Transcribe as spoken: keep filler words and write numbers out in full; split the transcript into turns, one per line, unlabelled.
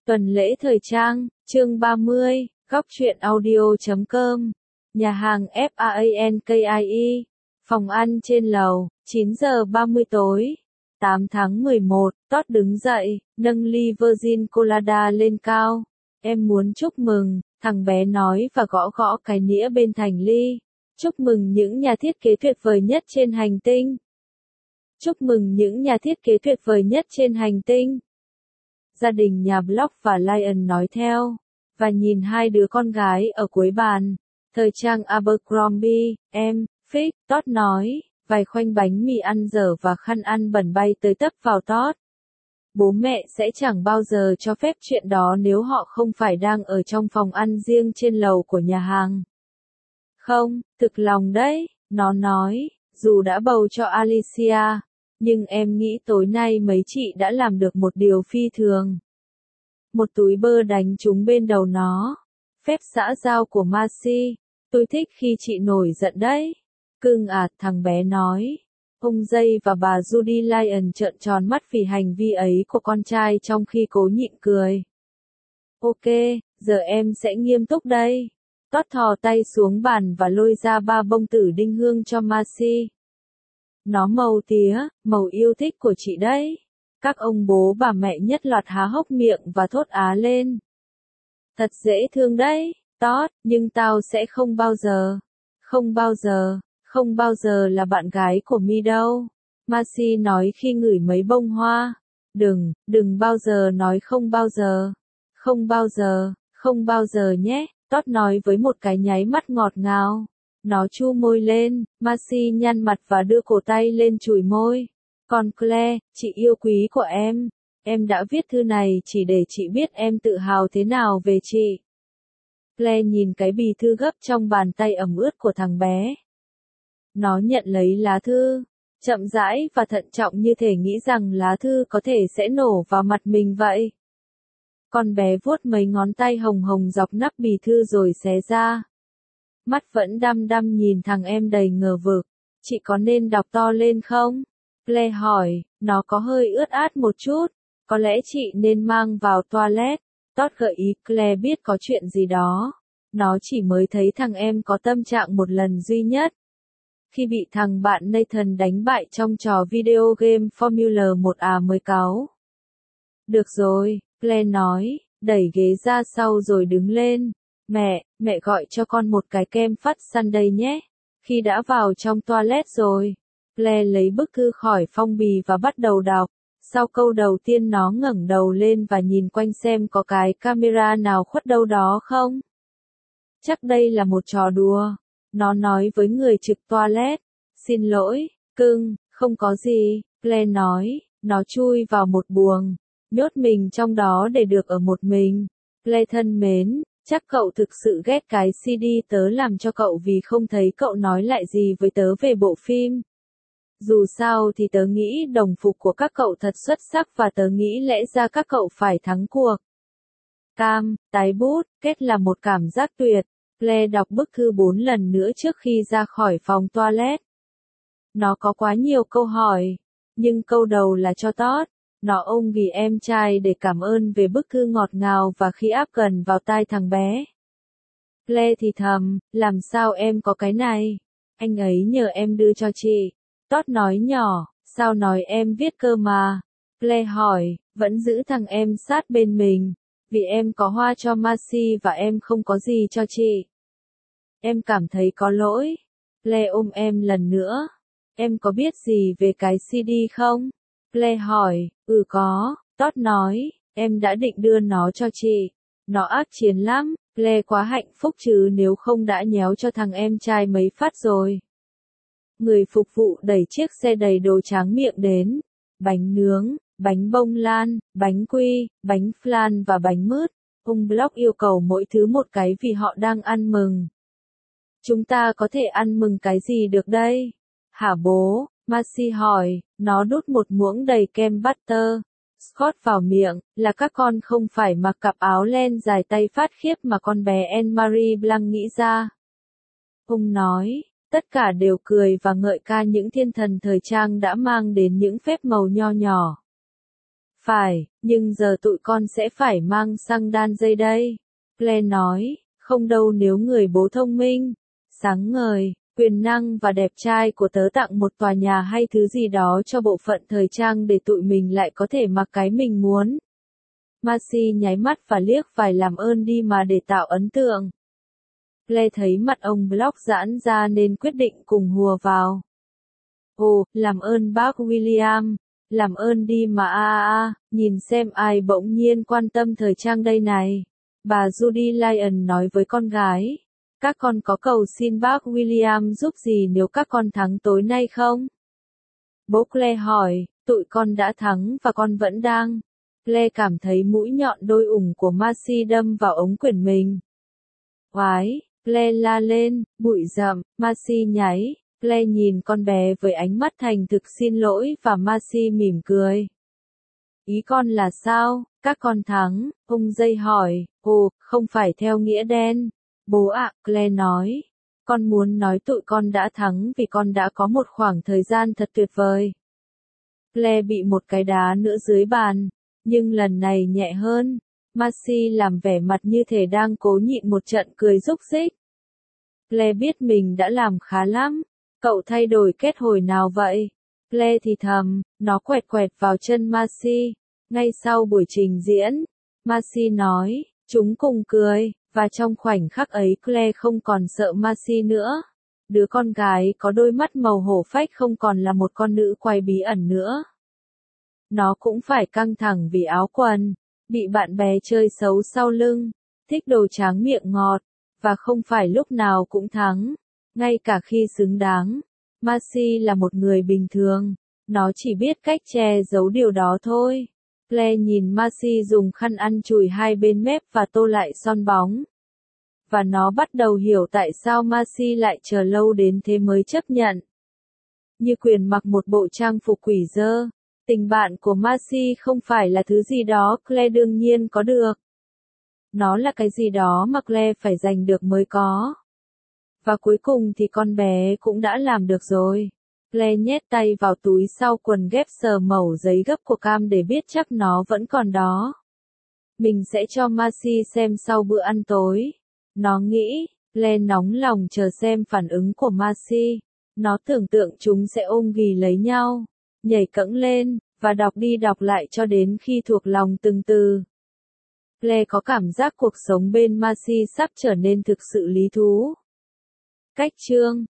Tuần lễ thời trang, chương ba mươi, góc truyện audio chấm com, nhà hàng FANKIE, phòng ăn trên lầu, chín giờ ba mươi tối, tám tháng mười một, Todd đứng dậy, nâng ly Virgin Colada lên cao. Em muốn chúc mừng, thằng bé nói và gõ gõ cái nĩa bên thành ly. Chúc mừng những nhà thiết kế tuyệt vời nhất trên hành tinh. Chúc mừng những nhà thiết kế tuyệt vời nhất trên hành tinh. Gia đình nhà Block và Lion nói theo, và nhìn hai đứa con gái ở cuối bàn. Thời trang Abercrombie, em, Fix, Todd nói, vài khoanh bánh mì ăn dở và khăn ăn bẩn bay tới tấp vào Todd. Bố mẹ sẽ chẳng bao giờ cho phép chuyện đó nếu họ không phải đang ở trong phòng ăn riêng trên lầu của nhà hàng. Không, thực lòng đấy, nó nói, dù đã bầu cho Alicia, nhưng em nghĩ tối nay mấy chị đã làm được một điều phi thường. Một túi bơ đánh trúng bên đầu nó. Phép xã giao của Marcy, tôi thích khi chị nổi giận đấy. Cưng à, thằng bé nói. Ông Jay và bà Judy Lion trợn tròn mắt vì hành vi ấy của con trai trong khi cố nhịn cười. Ok, giờ em sẽ nghiêm túc đây. Todd thò tay xuống bàn và lôi ra ba bông tử đinh hương cho Marcy. Nó màu tía, màu yêu thích của chị đấy. Các ông bố bà mẹ nhất loạt há hốc miệng và thốt á lên. Thật dễ thương đấy, Todd, nhưng tao sẽ không bao giờ, không bao giờ, không bao giờ là bạn gái của mi đâu. Marcy nói khi ngửi mấy bông hoa. Đừng, đừng bao giờ nói không bao giờ. Không bao giờ, không bao giờ nhé, Todd nói với một cái nháy mắt ngọt ngào. Nó chu môi lên, Marcy nhăn mặt và đưa cổ tay lên chùi môi. Còn Claire, chị yêu quý của em, em đã viết thư này chỉ để chị biết em tự hào thế nào về chị. Claire nhìn cái bì thư gấp trong bàn tay ẩm ướt của thằng bé. Nó nhận lấy lá thư, chậm rãi và thận trọng như thể nghĩ rằng lá thư có thể sẽ nổ vào mặt mình vậy. Con bé vuốt mấy ngón tay hồng hồng dọc nắp bì thư rồi xé ra. Mắt vẫn đăm đăm nhìn thằng em đầy ngờ vực. Chị có nên đọc to lên không? Claire hỏi, nó có hơi ướt át một chút. Có lẽ chị nên mang vào toilet. Todd gợi ý Claire biết có chuyện gì đó. Nó chỉ mới thấy thằng em có tâm trạng một lần duy nhất. Khi bị thằng bạn Nathan đánh bại trong trò video game Formula một à mới cáu. Được rồi, Claire nói, đẩy ghế ra sau rồi đứng lên. Mẹ, mẹ gọi cho con một cái kem phát sundae nhé. Khi đã vào trong toilet rồi, Claire lấy bức thư khỏi phong bì và bắt đầu đọc. Sau câu đầu tiên nó ngẩng đầu lên và nhìn quanh xem có cái camera nào khuất đâu đó không. Chắc đây là một trò đùa. Nó nói với người trực toilet. Xin lỗi, cưng, không có gì, Claire nói. Nó chui vào một buồng, nhốt mình trong đó để được ở một mình. Claire thân mến, chắc cậu thực sự ghét cái xê đê tớ làm cho cậu vì không thấy cậu nói lại gì với tớ về bộ phim. Dù sao thì tớ nghĩ đồng phục của các cậu thật xuất sắc và tớ nghĩ lẽ ra các cậu phải thắng cuộc. Cam, tái bút, kết là một cảm giác tuyệt. Claire đọc bức thư bốn lần nữa trước khi ra khỏi phòng toilet. Nó có quá nhiều câu hỏi, nhưng câu đầu là cho Todd. Nó ôm ghì em trai để cảm ơn về bức thư ngọt ngào và khi áp gần vào tai thằng bé. Claire thì thầm, làm sao em có cái này? Anh ấy nhờ em đưa cho chị. Todd nói nhỏ, sao nói em viết cơ mà? Claire hỏi, vẫn giữ thằng em sát bên mình, vì em có hoa cho Marcy và em không có gì cho chị. Em cảm thấy có lỗi. Claire ôm em lần nữa. Em có biết gì về cái xê đê không? Claire hỏi, ừ có, Todd nói, em đã định đưa nó cho chị. Nó ác chiến lắm, Claire quá hạnh phúc chứ nếu không đã nhéo cho thằng em trai mấy phát rồi. Người phục vụ đẩy chiếc xe đầy đồ tráng miệng đến. Bánh nướng, bánh bông lan, bánh quy, bánh flan và bánh mứt. Ông Block yêu cầu mỗi thứ một cái vì họ đang ăn mừng. Chúng ta có thể ăn mừng cái gì được đây? Hả bố? Marcy hỏi, nó đút một muỗng đầy kem butter. Scott vào miệng, là các con không phải mặc cặp áo len dài tay phát khiếp mà con bé Anne-Marie Blanc nghĩ ra. Ông nói, tất cả đều cười và ngợi ca những thiên thần thời trang đã mang đến những phép màu nho nhỏ. Phải, nhưng giờ tụi con sẽ phải mang xăng đan dây đây. Claire nói, không đâu nếu người bố thông minh, sáng ngời, quyền năng và đẹp trai của tớ tặng một tòa nhà hay thứ gì đó cho bộ phận thời trang để tụi mình lại có thể mặc cái mình muốn. Marcy nháy mắt và liếc vài làm ơn đi mà để tạo ấn tượng. Claire thấy mặt ông Block giãn ra nên quyết định cùng hùa vào. Ồ, làm ơn bác William, làm ơn đi mà a a a, nhìn xem ai bỗng nhiên quan tâm thời trang đây này. Bà Judy Lyon nói với con gái. Các con có cầu xin bác William giúp gì nếu các con thắng tối nay không? Bố Claire hỏi, tụi con đã thắng và con vẫn đang. Claire cảm thấy mũi nhọn đôi ủng của Marcy đâm vào ống quyển mình. Oái, Claire la lên, bụi rậm, Marcy nháy. Claire nhìn con bé với ánh mắt thành thực xin lỗi và Marcy mỉm cười. Ý con là sao, các con thắng, ông dây hỏi, ồ, không phải theo nghĩa đen. Bố ạ, Claire nói. Con muốn nói tụi con đã thắng vì con đã có một khoảng thời gian thật tuyệt vời. Claire bị một cái đá nữa dưới bàn, nhưng lần này nhẹ hơn. Marcy làm vẻ mặt như thể đang cố nhịn một trận cười rúc rích. Claire biết mình đã làm khá lắm. Cậu thay đổi kết hồi nào vậy? Claire thì thầm, nó quẹt quẹt vào chân Marcy. Ngay sau buổi trình diễn, Marcy nói, chúng cùng cười, và trong khoảnh khắc ấy Claire không còn sợ Marcy nữa. Đứa con gái có đôi mắt màu hổ phách không còn là một con nữ quái bí ẩn nữa. Nó cũng phải căng thẳng vì áo quần, bị bạn bè chơi xấu sau lưng, thích đồ tráng miệng ngọt, và không phải lúc nào cũng thắng, ngay cả khi xứng đáng. Marcy là một người bình thường, nó chỉ biết cách che giấu điều đó thôi. Claire nhìn Marcy dùng khăn ăn chùi hai bên mép và tô lại son bóng. Và nó bắt đầu hiểu tại sao Marcy lại chờ lâu đến thế mới chấp nhận. Như quyền mặc một bộ trang phục quỷ dơ, tình bạn của Marcy không phải là thứ gì đó Claire đương nhiên có được. Nó là cái gì đó mà Claire phải giành được mới có. Và cuối cùng thì con bé cũng đã làm được rồi. Claire nhét tay vào túi sau quần ghép sờ mẩu giấy gấp của Cam để biết chắc nó vẫn còn đó. Mình sẽ cho Marcy xem sau bữa ăn tối. Nó nghĩ, Claire nóng lòng chờ xem phản ứng của Marcy. Nó tưởng tượng chúng sẽ ôm ghì lấy nhau, nhảy cẫng lên, và đọc đi đọc lại cho đến khi thuộc lòng từng từ. Claire có cảm giác cuộc sống bên Marcy sắp trở nên thực sự lý thú. Cách chương